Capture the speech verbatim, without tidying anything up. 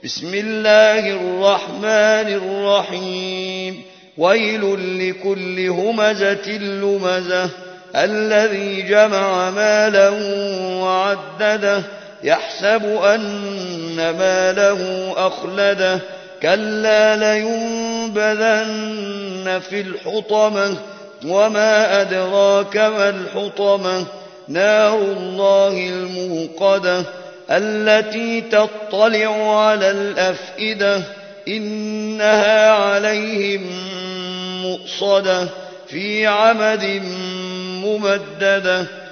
بسم الله الرحمن الرحيم ويل لكل همزة لمزة الذي جمع مالا وعدده يحسب أن ماله أخلده كلا لينبذن في الحطمة وما أدراك ما الحطمة نار الله الموقدة التي تطلع على الأفئدة إنها عليهم مؤصدة في عمد ممددة.